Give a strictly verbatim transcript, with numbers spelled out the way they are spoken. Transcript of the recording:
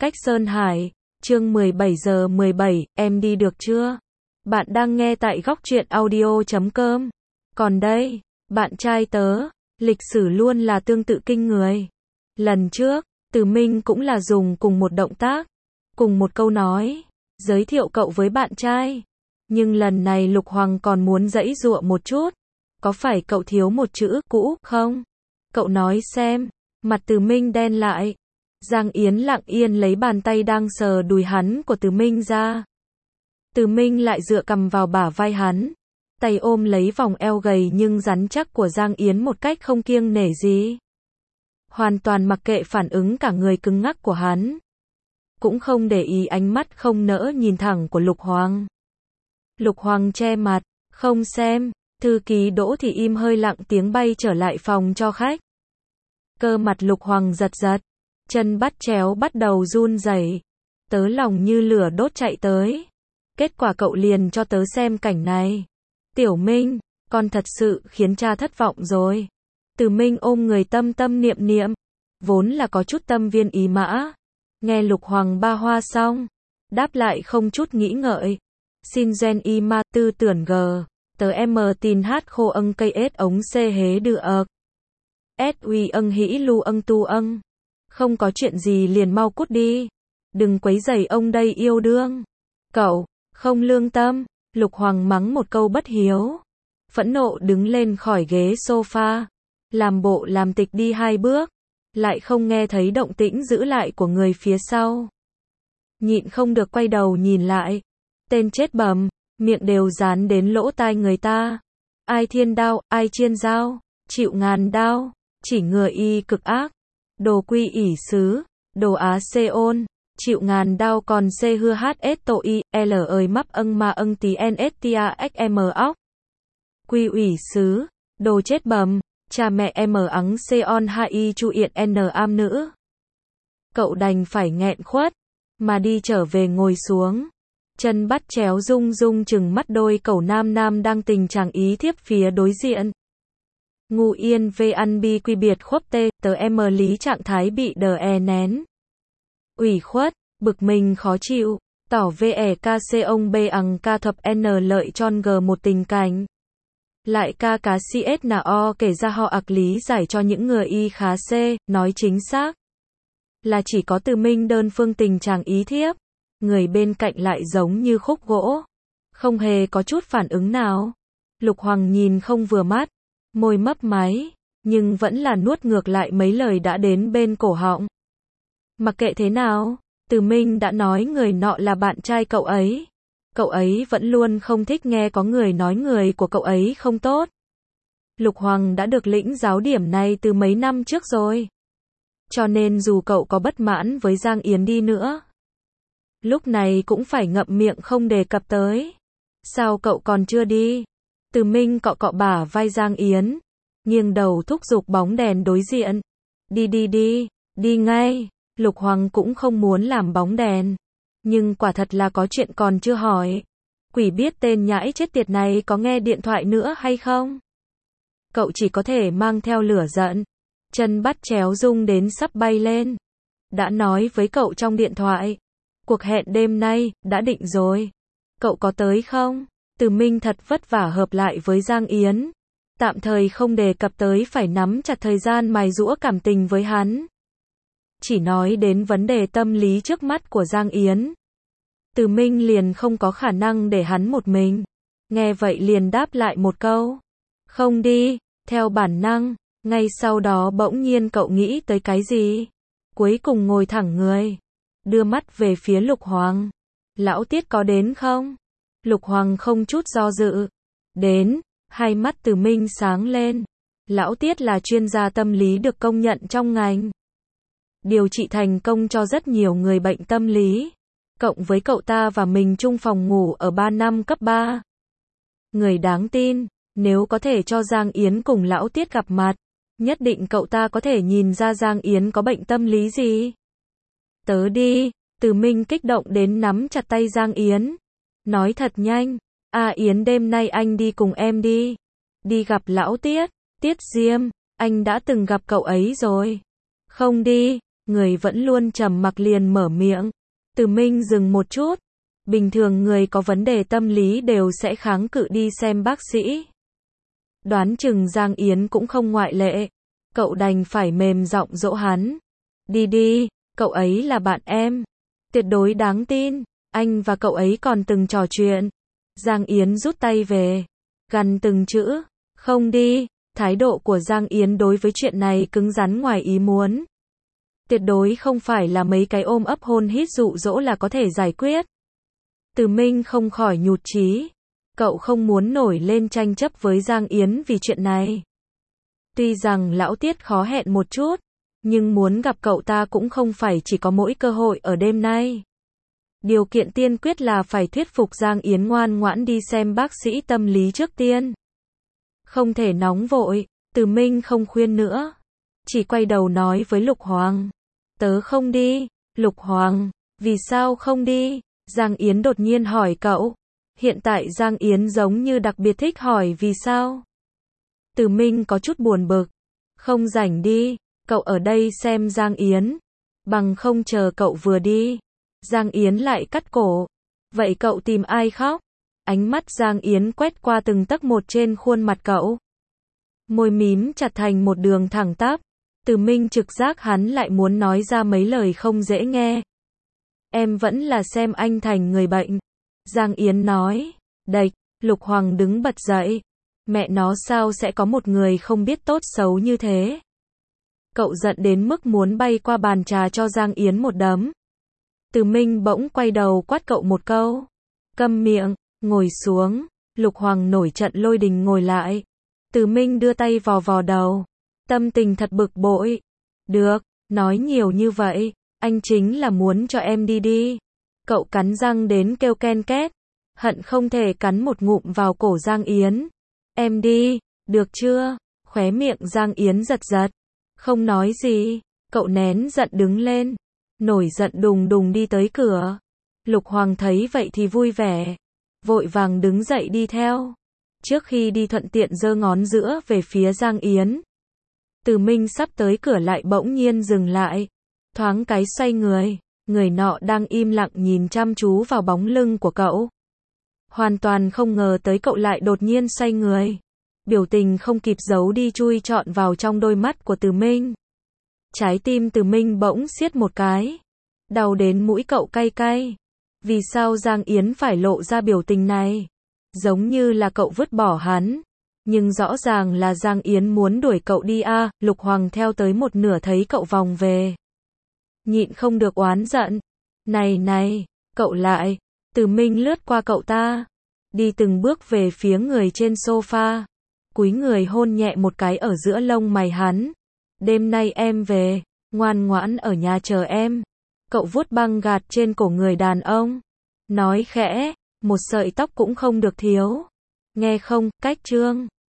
Cách Sơn Hải, chương mười bảy giờ mười bảy, em đi được chưa? Bạn đang nghe tại góc truyện audio chấm com. Còn đây, bạn trai tớ, lịch sử luôn là tương tự kinh người. Lần trước, Từ Minh cũng là dùng cùng một động tác, cùng một câu nói, giới thiệu cậu với bạn trai. Nhưng lần này Lục Hoàng còn muốn giãy giụa một chút. Có phải cậu thiếu một chữ cũ không? Cậu nói xem. Mặt Từ Minh đen lại. Giang Yến lặng yên lấy bàn tay đang sờ đùi hắn của Từ Minh ra. Từ Minh lại dựa cằm vào bả vai hắn, tay ôm lấy vòng eo gầy nhưng rắn chắc của Giang Yến một cách không kiêng nể gì. Hoàn toàn mặc kệ phản ứng cả người cứng ngắc của hắn. Cũng không để ý ánh mắt không nỡ nhìn thẳng của Lục Hoàng. Lục Hoàng che mặt, không xem. Thư ký Đỗ thì im hơi lặng tiếng bay trở lại phòng cho khách. Cơ mặt Lục Hoàng giật giật, chân bắt chéo bắt đầu run rẩy. Tớ lòng như lửa đốt chạy tới. Kết quả cậu liền cho tớ xem cảnh này. Tiểu Minh, con thật sự khiến cha thất vọng rồi. Từ Minh ôm người tâm tâm niệm niệm, vốn là có chút tâm viên ý mã. Nghe Lục Hoàng ba hoa xong, đáp lại không chút nghĩ ngợi. Xin gen y ma tư tưởng g, tớ em tin hát khô âng cây ết ống xê hế đưa ợc. S uy âng hĩ lu âng tu âng. Không có chuyện gì liền mau cút đi. Đừng quấy rầy ông đây yêu đương. Cậu, không lương tâm. Lục Hoàng mắng một câu bất hiếu. Phẫn nộ đứng lên khỏi ghế sofa. Làm bộ làm tịch đi hai bước. Lại không nghe thấy động tĩnh giữ lại của người phía sau. Nhịn không được quay đầu nhìn lại. Tên chết bầm, miệng đều dán đến lỗ tai người ta. Ai thiên đao, ai chiên dao, chịu ngàn đao, chỉ ngừa y cực ác. Đồ quy ỷ sứ, đồ á xê ôn, chịu ngàn đao còn xê hưa hát ết tổ y, l ơi mắp âng ma âng tí n s t a x m óc. Quy ủy sứ, đồ chết bầm, cha mẹ em ắng xê on ha y chu yện n am nữ. Cậu đành phải nghẹn khuất, mà đi trở về ngồi xuống. Chân bắt chéo rung rung chừng mắt đôi cẩu nam nam đang tình trạng ý thiếp phía đối diện. Ngu yên về ăn bi quy biệt khuất tê, tớ em lý trạng thái bị đờ e nén. Ủy khuất, bực mình khó chịu, tỏ ve ca c ông b ằng ca thập n lợi tròn g một tình cảnh. Lại ca cá cs nà o kể ra họ ạc lý giải cho những người y khá c, nói chính xác. Là chỉ có Từ Minh đơn phương tình trạng ý thiếp. Người bên cạnh lại giống như khúc gỗ. Không hề có chút phản ứng nào. Lục Hoàng nhìn không vừa mắt. Môi mấp máy, nhưng vẫn là nuốt ngược lại mấy lời đã đến bên cổ họng. Mặc kệ thế nào, Từ Minh đã nói người nọ là bạn trai cậu ấy. Cậu ấy vẫn luôn không thích nghe có người nói người của cậu ấy không tốt. Lục Hoàng đã được lĩnh giáo điểm này từ mấy năm trước rồi. Cho nên dù cậu có bất mãn với Giang Yến đi nữa, lúc này cũng phải ngậm miệng không đề cập tới. Sao cậu còn chưa đi? Từ Minh cọ cọ bả vai Giang Yến, nghiêng đầu thúc giục bóng đèn đối diện. Đi đi đi, đi ngay. Lục Hoàng cũng không muốn làm bóng đèn. Nhưng quả thật là có chuyện còn chưa hỏi. Quỷ biết tên nhãi chết tiệt này có nghe điện thoại nữa hay không? Cậu chỉ có thể mang theo lửa giận. Chân bắt chéo rung đến sắp bay lên. Đã nói với cậu trong điện thoại. Cuộc hẹn đêm nay, đã định rồi. Cậu có tới không? Từ Minh thật vất vả hợp lại với Giang Yến. Tạm thời không đề cập tới phải nắm chặt thời gian mài giũa cảm tình với hắn. Chỉ nói đến vấn đề tâm lý trước mắt của Giang Yến. Từ Minh liền không có khả năng để hắn một mình. Nghe vậy liền đáp lại một câu. Không đi, theo bản năng. Ngay sau đó bỗng nhiên cậu nghĩ tới cái gì? Cuối cùng ngồi thẳng người. Đưa mắt về phía Lục Hoàng. Lão Tiết có đến không? Lục Hoàng không chút do dự. Đến, hai mắt Từ Minh sáng lên. Lão Tiết là chuyên gia tâm lý được công nhận trong ngành. Điều trị thành công cho rất nhiều người bệnh tâm lý. Cộng với cậu ta và mình chung phòng ngủ ở ba năm cấp ba. Người đáng tin, nếu có thể cho Giang Yến cùng Lão Tiết gặp mặt, nhất định cậu ta có thể nhìn ra Giang Yến có bệnh tâm lý gì. Tớ đi. Từ Minh kích động đến nắm chặt tay Giang Yến. Nói thật nhanh. À Yến đêm nay anh đi cùng em đi. Đi gặp Lão Tiết. Tiết Diêm. Anh đã từng gặp cậu ấy rồi. Không đi. người vẫn luôn trầm mặc liền mở miệng. Từ Minh dừng một chút. Bình thường người có vấn đề tâm lý đều sẽ kháng cự đi xem bác sĩ. Đoán chừng Giang Yến cũng không ngoại lệ. Cậu đành phải mềm giọng dỗ hắn. Đi đi, cậu ấy là bạn em. Tuyệt đối đáng tin. Anh và cậu ấy còn từng trò chuyện. Giang Yến rút tay về. Gằn từng chữ. Không đi. Thái độ của Giang Yến đối với chuyện này cứng rắn ngoài ý muốn. Tuyệt đối không phải là mấy cái ôm ấp hôn hít dụ dỗ là có thể giải quyết. Từ Minh không khỏi nhụt chí. Cậu không muốn nổi lên tranh chấp với Giang Yến vì chuyện này. Tuy rằng lão Tiết khó hẹn một chút, nhưng muốn gặp cậu ta cũng không phải chỉ có mỗi cơ hội ở đêm nay. Điều kiện tiên quyết là phải thuyết phục Giang Yến ngoan ngoãn đi xem bác sĩ tâm lý trước tiên. Không thể nóng vội, Từ Minh không khuyên nữa. Chỉ quay đầu nói với Lục Hoàng. Tớ không đi. Lục Hoàng, vì sao không đi? Giang Yến đột nhiên hỏi cậu. Hiện tại Giang Yến giống như đặc biệt thích hỏi vì sao. Từ Minh có chút buồn bực. Không rảnh đi, cậu ở đây xem Giang Yến. Bằng không chờ cậu vừa đi. Giang Yến lại cắt cổ. Vậy cậu tìm ai khóc? Ánh mắt Giang Yến quét qua từng tấc một trên khuôn mặt cậu. Môi mím chặt thành một đường thẳng tắp. Từ Minh trực giác hắn lại muốn nói ra mấy lời không dễ nghe. Em vẫn là xem anh thành người bệnh. Giang Yến nói. Đạch, Lục Hoàng đứng bật dậy. Mẹ nó sao sẽ có một người không biết tốt xấu như thế? Cậu giận đến mức muốn bay qua bàn trà cho Giang Yến một đấm. Từ Minh bỗng quay đầu quát cậu một câu. Câm miệng, ngồi xuống. Lục Hoàng nổi trận lôi đình ngồi lại. Từ Minh đưa tay vò vò đầu. Tâm tình thật bực bội. Được, nói nhiều như vậy, anh chính là muốn cho em đi đi. Cậu cắn răng đến kêu ken két. Hận không thể cắn một ngụm vào cổ Giang Yến. Em đi, được chưa? Khóe miệng Giang Yến giật giật. Không nói gì. Cậu nén giận đứng lên. Nổi giận đùng đùng đi tới cửa. Lục Hoàng thấy vậy thì vui vẻ. Vội vàng đứng dậy đi theo. Trước khi đi thuận tiện giơ ngón giữa về phía Giang Yến. Từ Minh sắp tới cửa lại bỗng nhiên dừng lại. Thoáng cái xoay người. Người nọ đang im lặng nhìn chăm chú vào bóng lưng của cậu. Hoàn toàn không ngờ tới cậu lại đột nhiên xoay người. Biểu tình không kịp giấu đi chui trọn vào trong đôi mắt của Từ Minh. Trái tim Từ Minh bỗng siết một cái. Đau đến mũi cậu cay cay. Vì sao Giang Yến phải lộ ra biểu tình này? Giống như là cậu vứt bỏ hắn. Nhưng rõ ràng là Giang Yến muốn đuổi cậu đi a. À, Lục Hoàng theo tới một nửa thấy cậu vòng về. Nhịn không được oán giận. Này này, cậu lại. Từ Minh lướt qua cậu ta. Đi từng bước về phía người trên sofa. Cúi người hôn nhẹ một cái ở giữa lông mày hắn. Đêm nay em về, ngoan ngoãn ở nhà chờ em. Cậu vuốt băng gạt trên cổ người đàn ông. Nói khẽ, một sợi tóc cũng không được thiếu. Nghe không, cách trương.